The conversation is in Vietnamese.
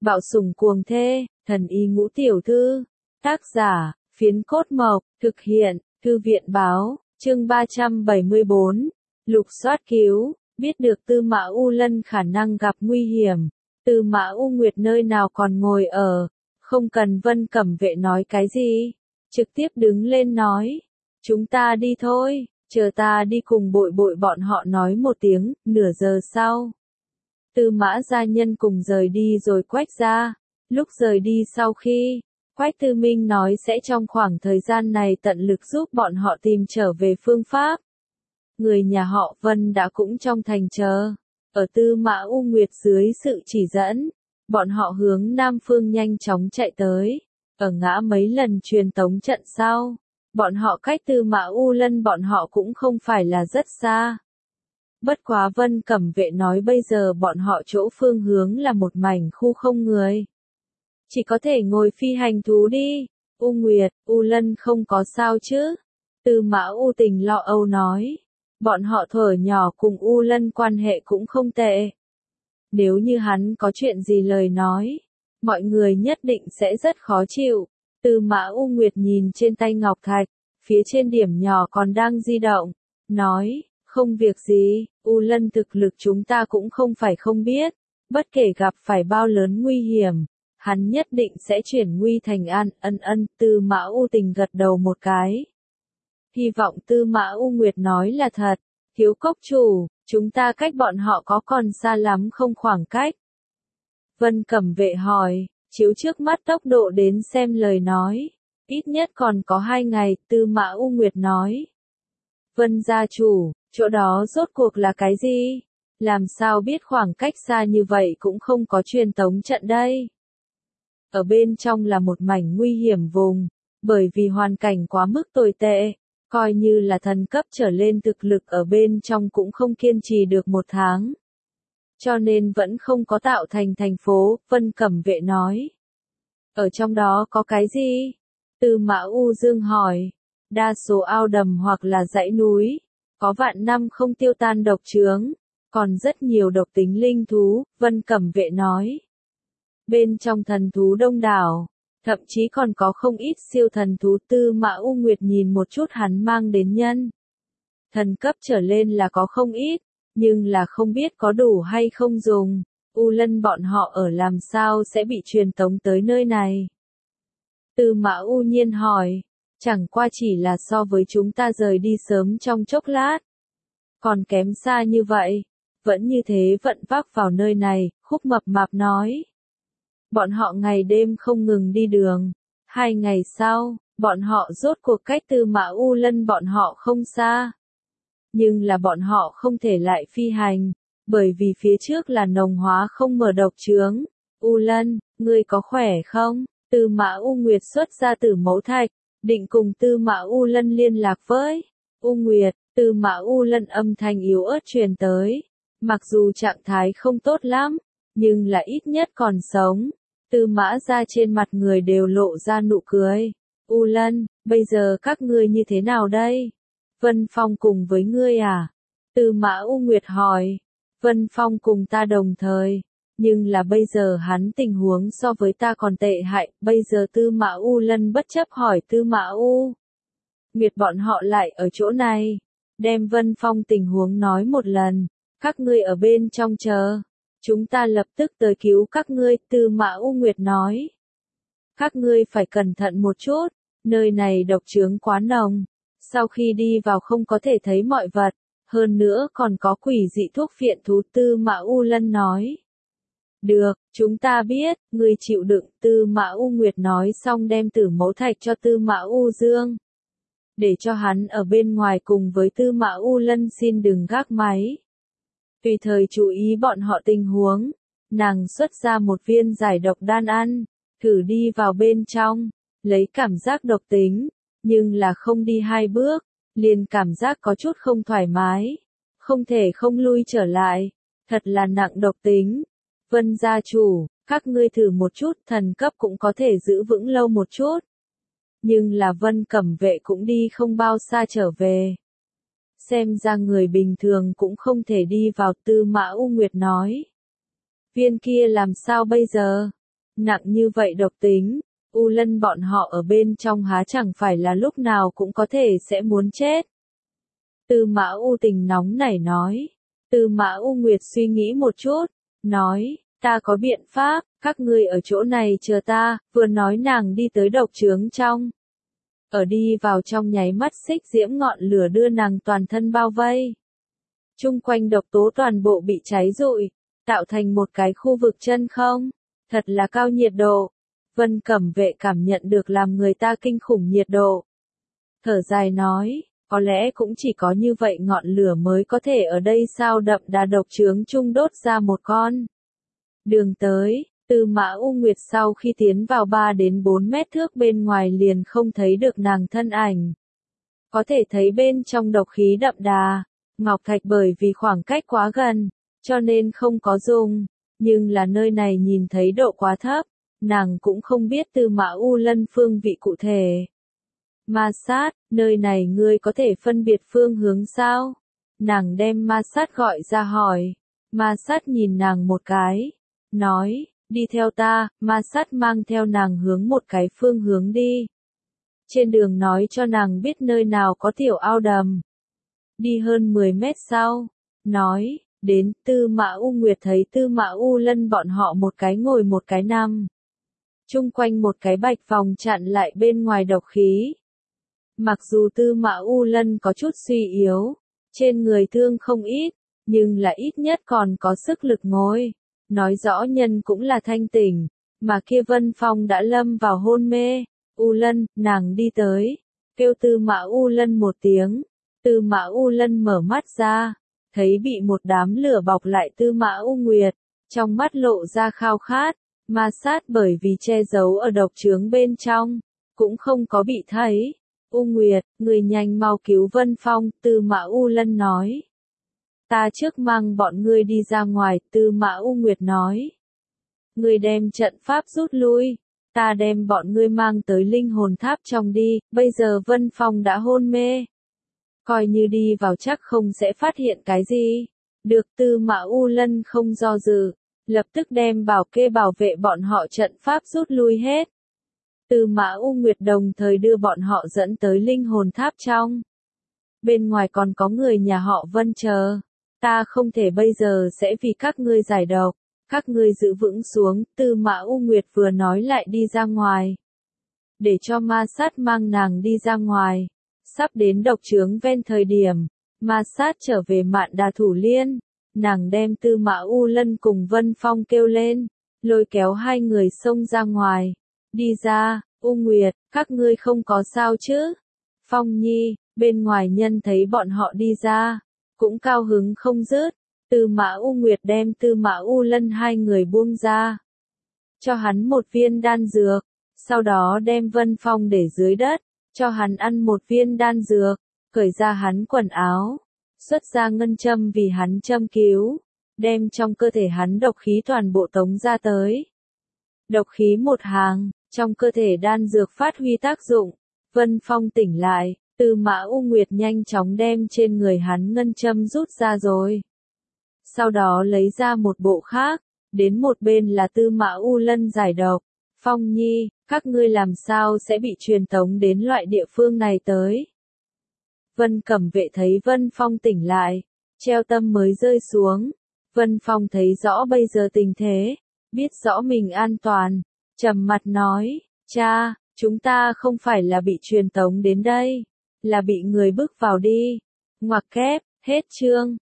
Bạo sủng cuồng thê, thần y ngũ tiểu thư. Tác giả, Phiến Cốt Mộc, thực hiện, Thư viện báo, chương 374. Lục soát cứu, biết được Tư Mã U Lân khả năng gặp nguy hiểm. Tư Mã U Nguyệt nơi nào còn ngồi ở, không cần Vân Cẩm Vệ nói cái gì, trực tiếp đứng lên nói, chúng ta đi thôi, chờ ta đi cùng Bội Bội bọn họ nói một tiếng. Nửa giờ sau, Tư Mã gia nhân cùng rời đi rồi Quách ra. Lúc rời đi sau khi, Quách Tư Minh nói sẽ trong khoảng thời gian này tận lực giúp bọn họ tìm trở về phương pháp. Người nhà họ Vân đã cũng trong thành chờ. Ở Tư Mã U Nguyệt dưới sự chỉ dẫn, bọn họ hướng Nam Phương nhanh chóng chạy tới. Ở ngã mấy lần truyền tống trận sau, bọn họ cách Tư Mã U Lân bọn họ cũng không phải là rất xa. Bất quá Vân Cẩm Vệ nói bây giờ bọn họ chỗ phương hướng là một mảnh khu không người. Chỉ có thể ngồi phi hành thú đi. U Nguyệt, U Lân không có sao chứ? Tư Mã U Tình lo âu nói. Bọn họ thuở nhỏ cùng U Lân quan hệ cũng không tệ. Nếu như hắn có chuyện gì lời nói, mọi người nhất định sẽ rất khó chịu. Tư Mã U Nguyệt nhìn trên tay ngọc thạch, phía trên điểm nhỏ còn đang di động, nói, không việc gì, U Lân thực lực chúng ta cũng không phải không biết, bất kể gặp phải bao lớn nguy hiểm, hắn nhất định sẽ chuyển nguy thành an. Tư Mã U Tình gật đầu một cái. Hy vọng Tư Mã U Nguyệt nói là thật. Thiếu cốc chủ, chúng ta cách bọn họ có còn xa lắm không khoảng cách? Vân Cẩm Vệ hỏi, chiếu trước mắt tốc độ đến xem lời nói. Ít nhất còn có 2 ngày, Tư Mã U Nguyệt nói. Vân gia chủ, chỗ đó rốt cuộc là cái gì? Làm sao biết khoảng cách xa như vậy cũng không có truyền tống trận đây? Ở bên trong là một mảnh nguy hiểm vùng, bởi vì hoàn cảnh quá mức tồi tệ. Coi như là thần cấp trở lên thực lực ở bên trong cũng không kiên trì được 1 tháng. Cho nên vẫn không có tạo thành thành phố, Vân Cẩm Vệ nói. Ở trong đó có cái gì? Tư Mã U Dương hỏi. Đa số ao đầm hoặc là dãy núi, có vạn năm không tiêu tan độc chướng, còn rất nhiều độc tính linh thú, Vân Cẩm Vệ nói. Bên trong thần thú đông đảo. Thậm chí còn có không ít siêu thần thú. Tư Mã U Nguyệt nhìn một chút hắn mang đến nhân. Thần cấp trở lên là có không ít, nhưng là không biết có đủ hay không dùng. U Lân bọn họ ở làm sao sẽ bị truyền tống tới nơi này? Tư Mã U Nhiên hỏi, chẳng qua chỉ là so với chúng ta rời đi sớm trong chốc lát. Còn kém xa như vậy, vẫn như thế vận vác vào nơi này, Khúc Mập Mạp nói. Bọn họ ngày đêm không ngừng đi đường. 2 ngày sau, bọn họ rốt cuộc cách Tư Mã U Lân bọn họ không xa. Nhưng là bọn họ không thể lại phi hành, bởi vì phía trước là nồng hóa không mở độc chướng. U Lân, ngươi có khỏe không? Tư Mã U Nguyệt xuất ra Tử Mẫu Thạch, định cùng Tư Mã U Lân liên lạc với. U Nguyệt, Tư Mã U Lân âm thanh yếu ớt truyền tới. Mặc dù trạng thái không tốt lắm, nhưng là ít nhất còn sống. Tư Mã ra trên mặt người đều lộ ra nụ cười. U Lân, bây giờ các ngươi như thế nào đây? Vân Phong cùng với ngươi à? Tư Mã U Nguyệt hỏi. Vân Phong cùng ta đồng thời. Nhưng là bây giờ hắn tình huống so với ta còn tệ hại. Bây giờ Tư Mã U Lân bất chấp hỏi Tư Mã U Nguyệt bọn họ lại ở chỗ này. Đem Vân Phong tình huống nói một lần. Các ngươi ở bên trong chờ. Chúng ta lập tức tới cứu các ngươi, Tư Mã U Nguyệt nói. Các ngươi phải cẩn thận một chút, nơi này độc chướng quá nồng. Sau khi đi vào không có thể thấy mọi vật, hơn nữa còn có quỷ dị thuốc phiện thú. Tư Mã U Lân nói. Được, chúng ta biết, ngươi chịu đựng. Tư Mã U Nguyệt nói xong đem Tử Mẫu Thạch cho Tư Mã U Dương. Để cho hắn ở bên ngoài cùng với Tư Mã U Lân xin đừng gác máy. Tùy thời chú ý bọn họ tình huống, nàng xuất ra một viên giải độc đan ăn, thử đi vào bên trong, lấy cảm giác độc tính, nhưng là không đi 2 bước, liền cảm giác có chút không thoải mái, không thể không lui trở lại, thật là nặng độc tính. Vân gia chủ, các ngươi thử một chút, thần cấp cũng có thể giữ vững lâu một chút. Nhưng là Vân Cẩm Vệ cũng đi không bao xa trở về. Xem ra người bình thường cũng không thể đi vào. Tư Mã U Nguyệt nói. Viên kia làm sao bây giờ? Nặng như vậy độc tính, U Lân bọn họ ở bên trong há chẳng phải là lúc nào cũng có thể sẽ muốn chết. Tư Mã U Tình nóng nảy nói. Tư Mã U Nguyệt suy nghĩ một chút, nói, ta có biện pháp, các ngươi ở chỗ này chờ ta, vừa nói nàng đi tới độc trướng trong. Ở đi vào trong nháy mắt xích diễm ngọn lửa đưa nàng toàn thân bao vây. Chung quanh độc tố toàn bộ bị cháy rụi, tạo thành một cái khu vực chân không, thật là cao nhiệt độ. Vân Cẩm Vệ cảm nhận được làm người ta kinh khủng nhiệt độ. Thở dài nói, có lẽ cũng chỉ có như vậy ngọn lửa mới có thể ở đây sao đậm đà độc trướng chung đốt ra một con đường tới. Tư Mã U Nguyệt sau khi tiến vào 3 đến 4 mét thước bên ngoài liền không thấy được nàng thân ảnh. Có thể thấy bên trong độc khí đậm đà, ngọc thạch bởi vì khoảng cách quá gần, cho nên không có dùng, nhưng là nơi này nhìn thấy độ quá thấp, nàng cũng không biết Tư Mã U Lân phương vị cụ thể. Ma Sát, nơi này ngươi có thể phân biệt phương hướng sao? Nàng đem Ma Sát gọi ra hỏi. Ma Sát nhìn nàng một cái, nói, đi theo ta. Ma Sát mang theo nàng hướng một cái phương hướng đi. Trên đường nói cho nàng biết nơi nào có tiểu ao đầm. Đi hơn 10 mét sau, nói, đến. Tư Mã U Nguyệt thấy Tư Mã U Lân bọn họ một cái ngồi một cái nằm. Chung quanh một cái bạch vòng chặn lại bên ngoài độc khí. Mặc dù Tư Mã U Lân có chút suy yếu, trên người thương không ít, nhưng là ít nhất còn có sức lực ngồi. Nói rõ nhân cũng là thanh tỉnh, mà kia Vân Phong đã lâm vào hôn mê. U Lân, nàng đi tới, kêu Tư Mã U Lân một tiếng. Tư Mã U Lân mở mắt ra, thấy bị một đám lửa bọc lại Tư Mã U Nguyệt, trong mắt lộ ra khao khát. Ma Sát bởi vì che giấu ở độc trướng bên trong, cũng không có bị thấy. U Nguyệt, người nhanh mau cứu Vân Phong, Tư Mã U Lân nói. Ta trước mang bọn ngươi đi ra ngoài, Tư Mã U Nguyệt nói. Ngươi đem trận pháp rút lui, ta đem bọn ngươi mang tới linh hồn tháp trong đi, bây giờ Vân Phong đã hôn mê. Coi như đi vào chắc không sẽ phát hiện cái gì. Được. Tư Mã U Lân không do dự, lập tức đem bảo kê bảo vệ bọn họ trận pháp rút lui hết. Tư Mã U Nguyệt đồng thời đưa bọn họ dẫn tới linh hồn tháp trong. Bên ngoài còn có người nhà họ Vân chờ. Ta không thể bây giờ sẽ vì các ngươi giải độc. Các ngươi giữ vững xuống. Tư Mã U Nguyệt vừa nói lại đi ra ngoài. Để cho Ma Sát mang nàng đi ra ngoài. Sắp đến độc trướng ven thời điểm, Ma Sát trở về Mạn Đà Thủ Liên. Nàng đem Tư Mã U Lân cùng Vân Phong kêu lên, lôi kéo hai người xông ra ngoài. Đi ra. U Nguyệt, các ngươi không có sao chứ? Phong Nhi, bên ngoài nhân thấy bọn họ đi ra, cũng cao hứng không dứt. Tư Mã U Nguyệt đem Tư Mã U Lân hai người buông ra, cho hắn một viên đan dược, sau đó đem Vân Phong để dưới đất, cho hắn ăn một viên đan dược, cởi ra hắn quần áo, xuất ra ngân châm vì hắn châm cứu, đem trong cơ thể hắn độc khí toàn bộ tống ra tới. Độc khí một hàng, trong cơ thể đan dược phát huy tác dụng, Vân Phong tỉnh lại. Tư Mã U Nguyệt nhanh chóng đem trên người hắn ngân châm rút ra rồi. Sau đó lấy ra một bộ khác, đến một bên là Tư Mã U Lân giải độc. Phong Nhi, các ngươi làm sao sẽ bị truyền tống đến loại địa phương này tới? Vân Cẩm Vệ thấy Vân Phong tỉnh lại, treo tâm mới rơi xuống. Vân Phong thấy rõ bây giờ tình thế, biết rõ mình an toàn, trầm mặt nói, cha, chúng ta không phải là bị truyền tống đến đây, là bị người bức vào đi. Ngoặc kép, hết chương.